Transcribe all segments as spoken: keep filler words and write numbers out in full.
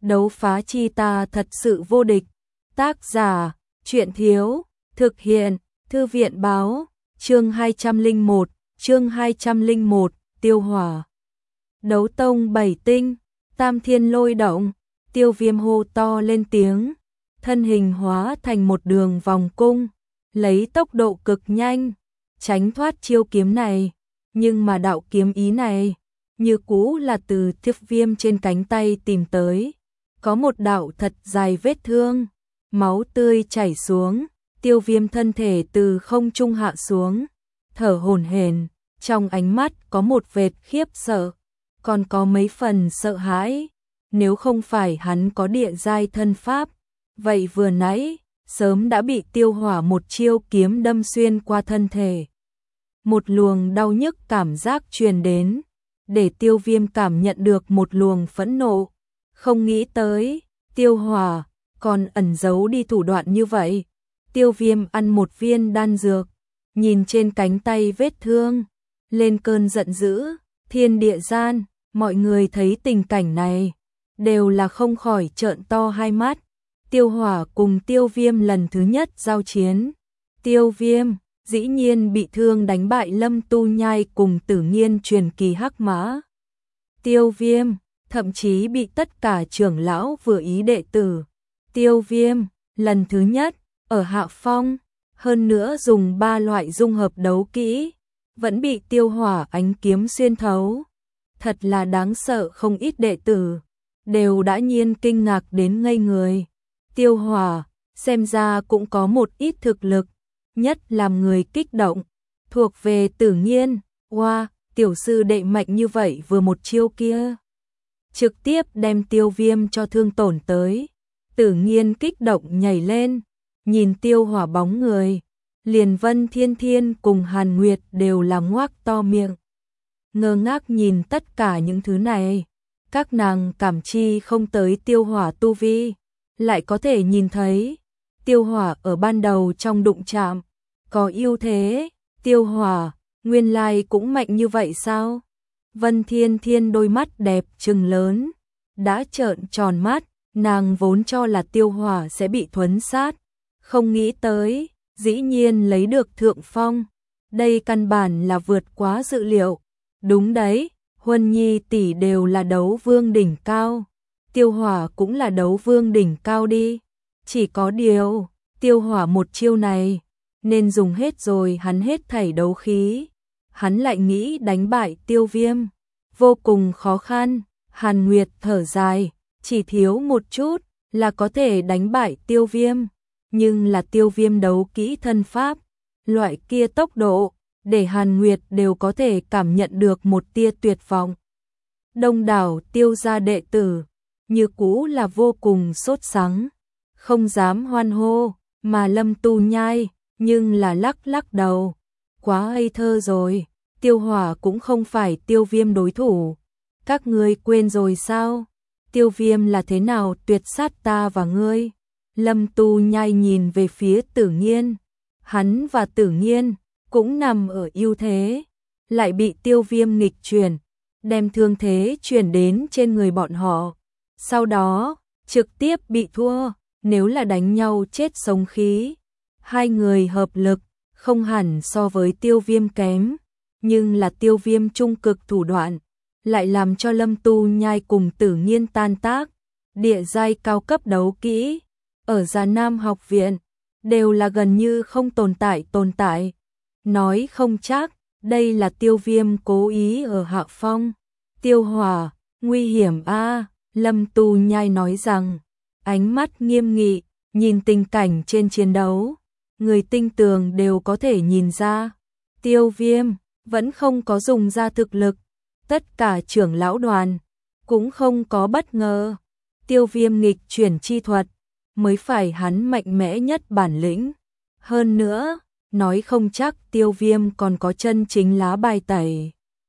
Đấu phá chi ta thật sự vô địch. Tác giả, Truyện Thiếu, thực hiện, Thư viện Báo, chương hai trăm lẻ một, chương hai trăm lẻ một, Tiêu Hỏa. Đấu tông bảy tinh, Tam Thiên lôi động, Tiêu Viêm hô to lên tiếng, thân hình hóa thành một đường vòng cung, lấy tốc độ cực nhanh, tránh thoát chiêu kiếm này, nhưng mà đạo kiếm ý này, như cũ là từ Tiêu Viêm trên cánh tay tìm tới, có một đạo thật dài vết thương, máu tươi chảy xuống, Tiêu Viêm thân thể từ không trung hạ xuống, thở hổn hển, trong ánh mắt có một vệt khiếp sợ, còn có mấy phần sợ hãi, nếu không phải hắn có địa giai thân pháp, vậy vừa nãy sớm đã bị Tiêu Hỏa một chiêu kiếm đâm xuyên qua thân thể. Một luồng đau nhức cảm giác truyền đến, để Tiêu Viêm cảm nhận được một luồng phẫn nộ, không nghĩ tới, Tiêu Hỏa còn ẩn giấu đi thủ đoạn như vậy. Tiêu Viêm ăn một viên đan dược, nhìn trên cánh tay vết thương, lên cơn giận dữ, thiên địa gian, mọi người thấy tình cảnh này, đều là không khỏi trợn to hai mắt. Tiêu Hỏa cùng Tiêu Viêm lần thứ nhất giao chiến, Tiêu Viêm dĩ nhiên bị thương đánh bại Lâm Tu Nhai cùng Tử Nghiên truyền kỳ hắc mã. Tiêu Viêm thậm chí bị tất cả trưởng lão vừa ý đệ tử. Tiêu Viêm lần thứ nhất ở hạ phong, hơn nữa dùng ba loại dung hợp đấu kỹ, vẫn bị Tiêu Hỏa ánh kiếm xuyên thấu. Thật là đáng sợ, không ít đệ tử đều đã nhiên kinh ngạc đến ngây người. Tiêu Hỏa xem ra cũng có một ít thực lực, nhất làm người kích động, thuộc về Tử Nghiên. Wow, tiểu sư đệ mạnh như vậy, vừa một chiêu kia trực tiếp đem Tiêu Viêm cho thương tổn tới. Tử Nghiên kích động nhảy lên, nhìn Tiêu Hỏa bóng người, liền Vân Thiên Thiên cùng Hàn Nguyệt đều là ngoác to miệng, ngơ ngác nhìn tất cả những thứ này. Các nàng cảm chi không tới Tiêu Hỏa tu vi, lại có thể nhìn thấy Tiêu Hỏa ở ban đầu trong đụng chạm có ưu thế. Tiêu Hỏa nguyên lai cũng mạnh như vậy sao? Vân Thiên Thiên đôi mắt đẹp trừng lớn, đã trợn tròn mắt, nàng vốn cho là Tiêu Hỏa sẽ bị thuấn sát, không nghĩ tới, dĩ nhiên lấy được thượng phong. Đây căn bản là vượt quá dự liệu. Đúng đấy, Huân Nhi tỷ đều là đấu vương đỉnh cao, Tiêu Hỏa cũng là đấu vương đỉnh cao đi. Chỉ có điều, Tiêu Hỏa một chiêu này nên dùng hết rồi hắn hết thảy đấu khí, hắn lại nghĩ đánh bại Tiêu Viêm, vô cùng khó khăn. Hàn Nguyệt thở dài, chỉ thiếu một chút là có thể đánh bại Tiêu Viêm, nhưng là Tiêu Viêm đấu kỹ thân pháp, loại kia tốc độ, để Hàn Nguyệt đều có thể cảm nhận được một tia tuyệt vọng. Đông đảo Tiêu gia đệ tử, như cũ là vô cùng sốt sắng, không dám hoan hô, mà Lâm Tu Nhai, nhưng là lắc lắc đầu, quá ngây thơ rồi, Tiêu Hỏa cũng không phải Tiêu Viêm đối thủ. Các ngươi quên rồi sao? Tiêu Viêm là thế nào tuyệt sát ta và ngươi? Lâm Tu Nhai nhìn về phía Tử Nghiên, hắn và Tử Nghiên cũng nằm ở ưu thế, lại bị Tiêu Viêm nghịch chuyển, đem thương thế chuyển đến trên người bọn họ, sau đó trực tiếp bị thua. Nếu là đánh nhau chết sống khí, hai người hợp lực không hẳn so với Tiêu Viêm kém, nhưng là Tiêu Viêm trung cực thủ đoạn lại làm cho Lâm Tu Nhai cùng Tử Nghiên tan tác. Địa giai cao cấp đấu kỹ ở Già Nam học viện đều là gần như không tồn tại tồn tại. Nói không chắc đây là Tiêu Viêm cố ý ở hạ phong. Tiêu Hỏa nguy hiểm a. Lâm Tu Nhai nói rằng, ánh mắt nghiêm nghị, nhìn tình cảnh trên chiến đấu, người tinh tường đều có thể nhìn ra, Tiêu Viêm vẫn không có dùng ra thực lực. Tất cả trưởng lão đoàn cũng không có bất ngờ, Tiêu Viêm nghịch chuyển chi thuật mới phải hắn mạnh mẽ nhất bản lĩnh. Hơn nữa, nói không chắc Tiêu Viêm còn có chân chính lá bài tẩy,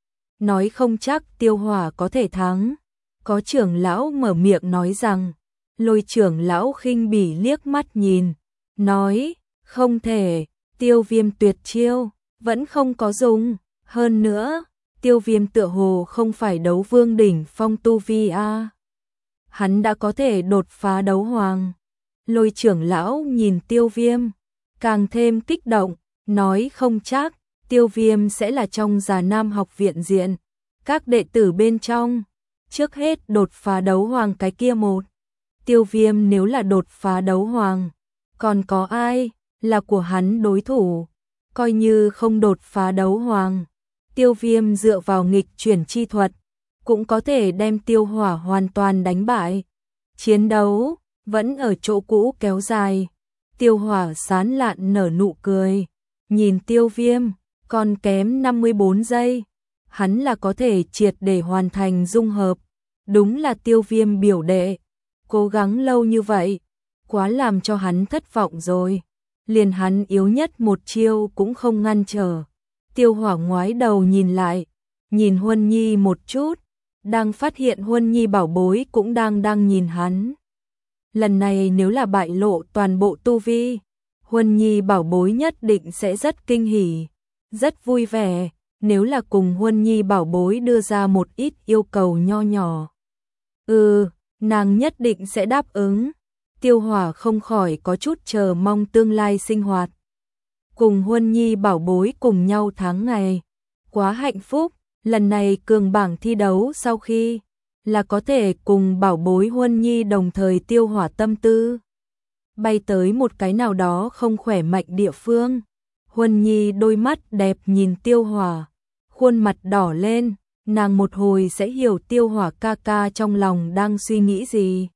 nói không chắc Tiêu Hỏa có thể thắng. Có trưởng lão mở miệng nói rằng, Lôi trưởng lão khinh bỉ liếc mắt nhìn, nói, không thể, Tiêu Viêm tuyệt chiêu vẫn không có dùng, hơn nữa Tiêu Viêm tựa hồ không phải đấu vương đỉnh phong tu vi a. hắn đã có thể đột phá đấu hoàng. Lôi trưởng lão nhìn Tiêu Viêm, càng thêm kích động, nói không chắc, Tiêu Viêm sẽ là trong Già Nam học viện diện. Các đệ tử bên trong, trước hết đột phá đấu hoàng cái kia một. Tiêu Viêm nếu là đột phá đấu hoàng, còn có ai là của hắn đối thủ, coi như không đột phá đấu hoàng. Tiêu Viêm dựa vào nghịch chuyển chi thuật, cũng có thể đem Tiêu Hỏa hoàn toàn đánh bại. Chiến đấu vẫn ở chỗ cũ kéo dài. Tiêu Hỏa sán lạn nở nụ cười, nhìn Tiêu Viêm, còn kém năm mươi bốn giây, hắn là có thể triệt để hoàn thành dung hợp. Đúng là Tiêu Viêm biểu đệ, cố gắng lâu như vậy, quá làm cho hắn thất vọng rồi. Liền hắn yếu nhất một chiêu cũng không ngăn trở. Tiêu Hỏa ngoái đầu nhìn lại, nhìn Huân Nhi một chút, đang phát hiện Huân Nhi bảo bối cũng đang đang nhìn hắn. Lần này nếu là bại lộ toàn bộ tu vi, Huân Nhi bảo bối nhất định sẽ rất kinh hỉ, rất vui vẻ, nếu là cùng Huân Nhi bảo bối đưa ra một ít yêu cầu nho nhỏ. Ừ, nàng nhất định sẽ đáp ứng. Tiêu Hỏa không khỏi có chút chờ mong tương lai sinh hoạt. Cùng Huân Nhi bảo bối cùng nhau tháng ngày, quá hạnh phúc. Lần này cường bảng thi đấu sau khi là có thể cùng bảo bối Huân Nhi đồng thời Tiêu Hỏa tâm tư bay tới một cái nào đó không khỏe mạnh địa phương. Huân Nhi đôi mắt đẹp nhìn Tiêu Hỏa, khuôn mặt đỏ lên, nàng một hồi sẽ hiểu Tiêu Hỏa ca ca trong lòng đang suy nghĩ gì.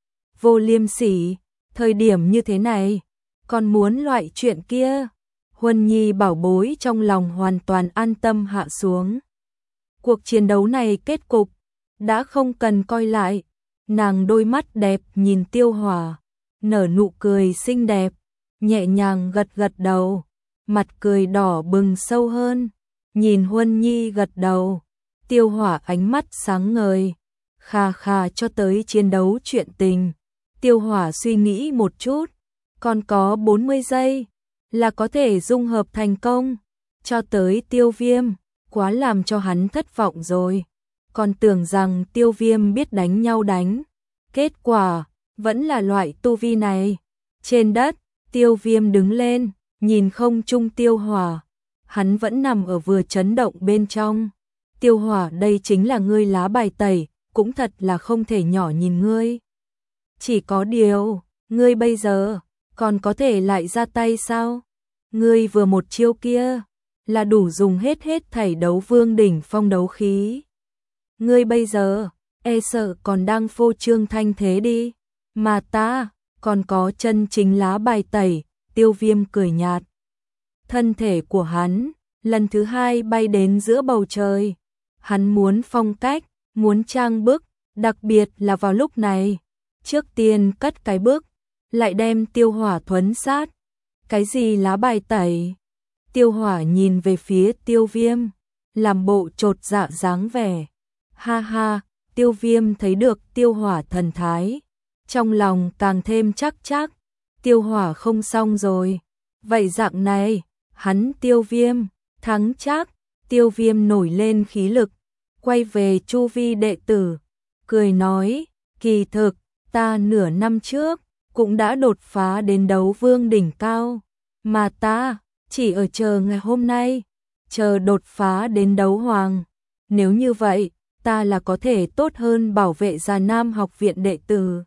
Vô liêm sỉ, thời điểm như thế này, còn muốn loại chuyện kia. Huân Nhi bảo bối trong lòng hoàn toàn an tâm hạ xuống. Cuộc chiến đấu này kết cục đã không cần coi lại. Nàng đôi mắt đẹp nhìn Tiêu Hỏa, nở nụ cười xinh đẹp, nhẹ nhàng gật gật đầu, mặt cười đỏ bừng sâu hơn. Nhìn Huân Nhi gật đầu, Tiêu Hỏa ánh mắt sáng ngời, khà khà cho tới chiến đấu chuyện tình. Tiêu Hỏa suy nghĩ một chút, còn có bốn mươi giây là có thể dung hợp thành công. Cho tới Tiêu Viêm, quá làm cho hắn thất vọng rồi. Còn tưởng rằng Tiêu Viêm biết đánh nhau đánh. Kết quả, vẫn là loại tu vi này. Trên đất, Tiêu Viêm đứng lên, nhìn không trung Tiêu Hỏa. Hắn vẫn nằm ở vừa chấn động bên trong. Tiêu Hỏa, đây chính là ngươi lá bài tẩy, cũng thật là không thể nhỏ nhìn ngươi. Chỉ có điều, ngươi bây giờ còn có thể lại ra tay sao? Ngươi vừa một chiêu kia là đủ dùng hết hết thảy đấu vương đỉnh phong đấu khí. Ngươi bây giờ e sợ còn đang phô trương thanh thế đi, mà ta còn có chân chính lá bài tẩy. Tiêu Viêm cười nhạt. Thân thể của hắn lần thứ hai bay đến giữa bầu trời. Hắn muốn phong cách, muốn trang bức, đặc biệt là vào lúc này. Trước tiên cất cái bước, lại đem Tiêu Hỏa thuấn sát. Cái gì lá bài tẩy? Tiêu Hỏa nhìn về phía Tiêu Viêm, làm bộ chột dạ dáng vẻ. Ha ha, Tiêu Viêm thấy được Tiêu Hỏa thần thái, trong lòng càng thêm chắc chắc. Tiêu Hỏa không xong rồi. Vậy dạng này, hắn Tiêu Viêm thắng chắc. Tiêu Viêm nổi lên khí lực, quay về chu vi đệ tử, cười nói, kỳ thực, ta nửa năm trước cũng đã đột phá đến đấu vương đỉnh cao, mà ta chỉ ở chờ ngày hôm nay, chờ đột phá đến đấu hoàng. Nếu như vậy, ta là có thể tốt hơn bảo vệ Già Nam học viện đệ tử.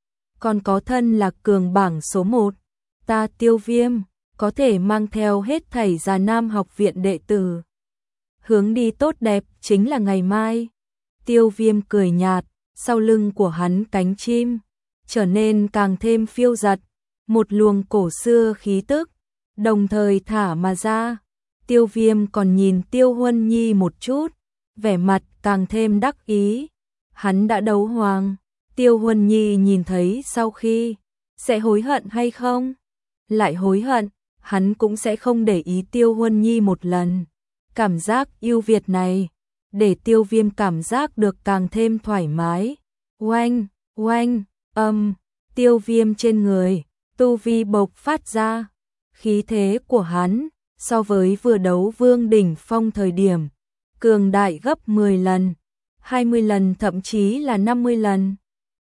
Còn có thân là cường bảng số một, ta Tiêu Viêm có thể mang theo hết thảy Già Nam học viện đệ tử. Hướng đi tốt đẹp chính là ngày mai. Tiêu Viêm cười nhạt, sau lưng của hắn cánh chim trở nên càng thêm phiêu dật, một luồng cổ xưa khí tức đồng thời thả mà ra. Tiêu Viêm còn nhìn Tiêu Huân Nhi một chút, vẻ mặt càng thêm đắc ý. Hắn đã đấu hoàng. Tiêu Huân Nhi nhìn thấy sau khi sẽ hối hận hay không? Lại hối hận, hắn cũng sẽ không để ý Tiêu Huân Nhi một lần. Cảm giác ưu việt này để Tiêu Viêm cảm giác được càng thêm thoải mái. Oanh, oanh, âm, Tiêu Viêm trên người tu vi bộc phát ra. Khí thế của hắn so với vừa đấu vương đỉnh phong thời điểm cường đại gấp mười lần, hai mươi lần, thậm chí là năm mươi lần.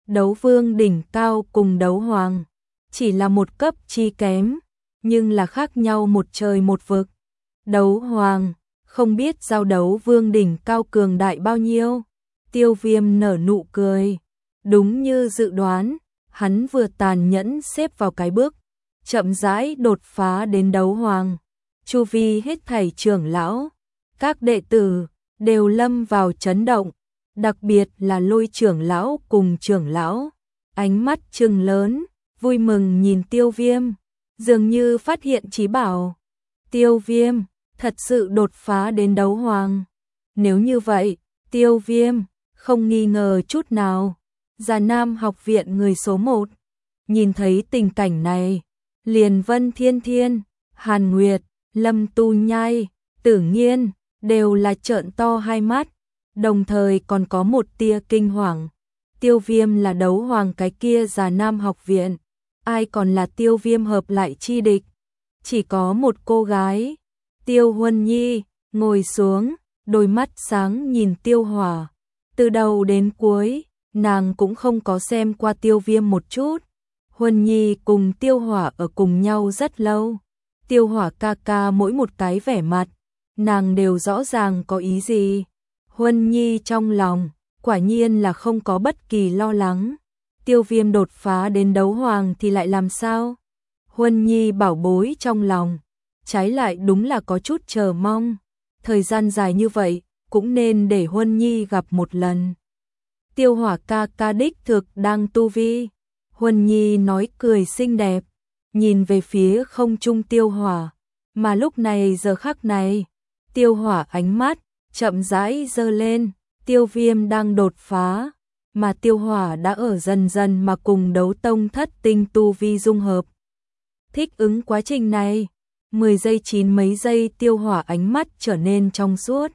đấu vương đỉnh cao cùng đấu hoàng, chỉ là một cấp chi kém, nhưng là khác nhau một trời một vực. Đấu hoàng, không biết giao đấu vương đỉnh cao cường đại bao nhiêu. Tiêu Viêm nở nụ cười, đúng như dự đoán, hắn vừa tàn nhẫn xếp vào cái bước, chậm rãi đột phá đến đấu hoàng. Chu vi hết thảy trưởng lão, các đệ tử đều lâm vào chấn động, đặc biệt là Lôi trưởng lão cùng trưởng lão, ánh mắt trừng lớn, vui mừng nhìn Tiêu Viêm, dường như phát hiện chí bảo. Tiêu Viêm thật sự đột phá đến đấu hoàng. Nếu như vậy, Tiêu Viêm không nghi ngờ chút nào, Già Nam học viện người số một. Nhìn thấy tình cảnh này, liền Vân Thiên Thiên, Hàn Nguyệt, Lâm Tu Nhai, Tử Nghiên đều là trợn to hai mắt, đồng thời còn có một tia kinh hoàng. Tiêu Viêm là đấu hoàng cái kia Già Nam học viện, ai còn là Tiêu Viêm hợp lại chi địch? Chỉ có một cô gái, Tiêu Huân Nhi, ngồi xuống, đôi mắt sáng nhìn Tiêu Hỏa. Từ đầu đến cuối, nàng cũng không có xem qua Tiêu Viêm một chút. Huân Nhi cùng Tiêu Hỏa ở cùng nhau rất lâu. Tiêu Hỏa ca ca mỗi một cái vẻ mặt, nàng đều rõ ràng có ý gì. Huân Nhi trong lòng, quả nhiên là không có bất kỳ lo lắng. Tiêu Viêm đột phá đến đấu hoàng thì lại làm sao? Huân Nhi bảo bối trong lòng, trái lại đúng là có chút chờ mong. Thời gian dài như vậy, cũng nên để Huân Nhi gặp một lần. Tiêu Hỏa ca ca đích thực đang tu vi. Huân Nhi nói cười xinh đẹp, nhìn về phía không trung Tiêu Hỏa, mà lúc này giờ khắc này, Tiêu Hỏa ánh mắt chậm rãi giơ lên, Tiêu Viêm đang đột phá, mà Tiêu Hỏa đã ở dần dần mà cùng đấu tông thất tinh tu vi dung hợp. Thích ứng quá trình này, mười giây chín mấy giây Tiêu Hỏa ánh mắt trở nên trong suốt,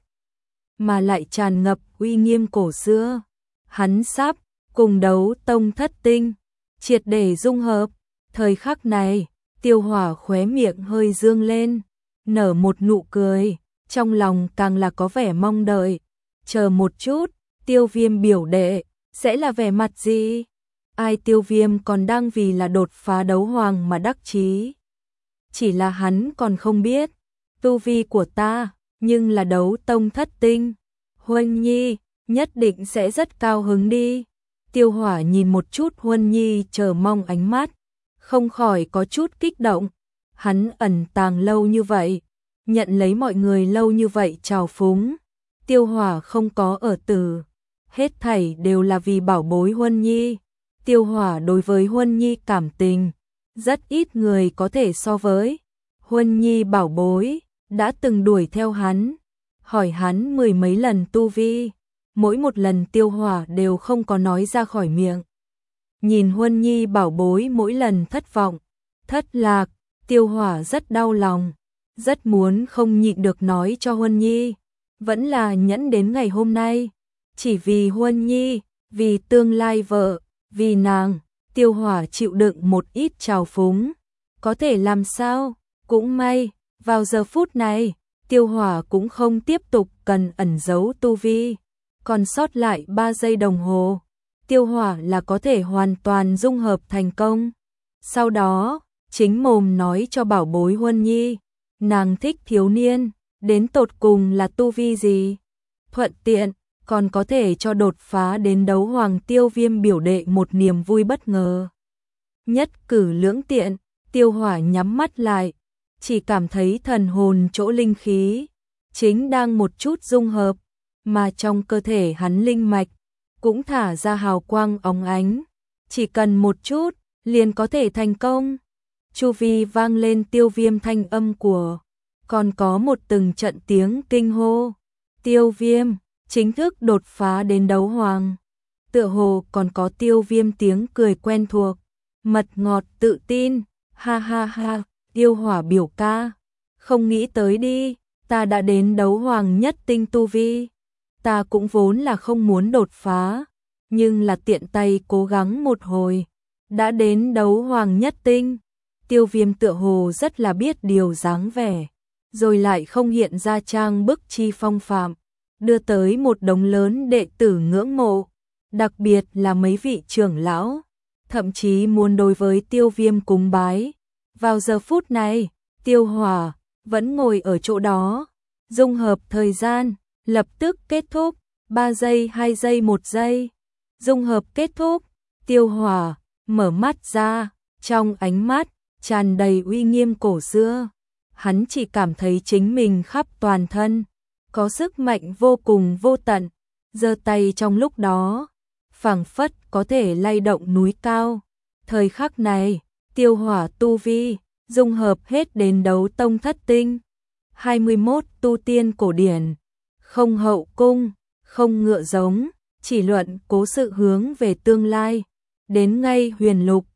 mà lại tràn ngập uy nghiêm cổ xưa. Hắn sắp cùng đấu tông thất tinh triệt để dung hợp. Thời khắc này, Tiêu Hỏa khóe miệng hơi dương lên, nở một nụ cười, trong lòng càng là có vẻ mong đợi. Chờ một chút, Tiêu Viêm biểu đệ sẽ là vẻ mặt gì? Ai, Tiêu Viêm còn đang vì là đột phá đấu hoàng mà đắc chí. Chỉ là hắn còn không biết, tu vi của ta, nhưng là đấu tông thất tinh. Huân Nhi nhất định sẽ rất cao hứng đi. Tiêu Hỏa nhìn một chút Huân Nhi chờ mong ánh mắt, không khỏi có chút kích động. Hắn ẩn tàng lâu như vậy, nhận lấy mọi người lâu như vậy trào phúng. Tiêu Hỏa không có ở từ, hết thảy đều là vì bảo bối Huân Nhi. Tiêu Hỏa đối với Huân Nhi cảm tình, rất ít người có thể so với. Huân Nhi bảo bối, đã từng đuổi theo hắn, hỏi hắn mười mấy lần tu vi, mỗi một lần Tiêu Hỏa đều không có nói ra khỏi miệng. Nhìn Huân Nhi bảo bối mỗi lần thất vọng, thất lạc, Tiêu Hỏa rất đau lòng, rất muốn không nhịn được nói cho Huân Nhi, vẫn là nhẫn đến ngày hôm nay, chỉ vì Huân Nhi, vì tương lai vợ, vì nàng, Tiêu Hỏa chịu đựng một ít trào phúng, có thể làm sao? Cũng may, vào giờ phút này, Tiêu Hỏa cũng không tiếp tục cần ẩn giấu tu vi, còn sót lại ba giây đồng hồ, Tiêu Hỏa là có thể hoàn toàn dung hợp thành công. Sau đó, chính mồm nói cho bảo bối Huân Nhi, nàng thích thiếu niên, đến tột cùng là tu vi gì? Thuận tiện, còn có thể cho đột phá đến đấu hoàng Tiêu Viêm biểu đệ một niềm vui bất ngờ. Nhất cử lưỡng tiện, Tiêu Hỏa nhắm mắt lại, chỉ cảm thấy thần hồn chỗ linh khí chính đang một chút dung hợp, mà trong cơ thể hắn linh mạch cũng thả ra hào quang óng ánh, chỉ cần một chút liền có thể thành công. Chu vi vang lên Tiêu Viêm thanh âm của, còn có một từng trận tiếng kinh hô. Tiêu Viêm chính thức đột phá đến đấu hoàng. Tựa hồ còn có Tiêu Viêm tiếng cười quen thuộc, mật ngọt tự tin, ha ha ha, Tiêu Hỏa biểu ca, không nghĩ tới đi, ta đã đến đấu hoàng nhất tinh tu vi. Ta cũng vốn là không muốn đột phá, nhưng là tiện tay cố gắng một hồi, đã đến đấu hoàng nhất tinh. Tiêu Viêm tựa hồ rất là biết điều dáng vẻ, rồi lại không hiện ra trang bức chi phong phạm, đưa tới một đống lớn đệ tử ngưỡng mộ. đặc biệt là mấy vị trưởng lão, thậm chí muốn đối với Tiêu Viêm cúng bái. Vào giờ phút này, Tiêu Hỏa vẫn ngồi ở chỗ đó, dung hợp thời gian, lập tức kết thúc, ba giây, hai giây, một giây. Dung hợp kết thúc, Tiêu Hỏa mở mắt ra, trong ánh mắt tràn đầy uy nghiêm cổ xưa. Hắn chỉ cảm thấy chính mình khắp toàn thân có sức mạnh vô cùng vô tận, giơ tay trong lúc đó, phảng phất có thể lay động núi cao. Thời khắc này, Tiêu Hỏa tu vi dung hợp hết đến đấu tông thất tinh, hai mươi mốt tu tiên cổ điển, không hậu cung, không ngựa giống, chỉ luận cố sự hướng về tương lai, đến ngay huyền lục,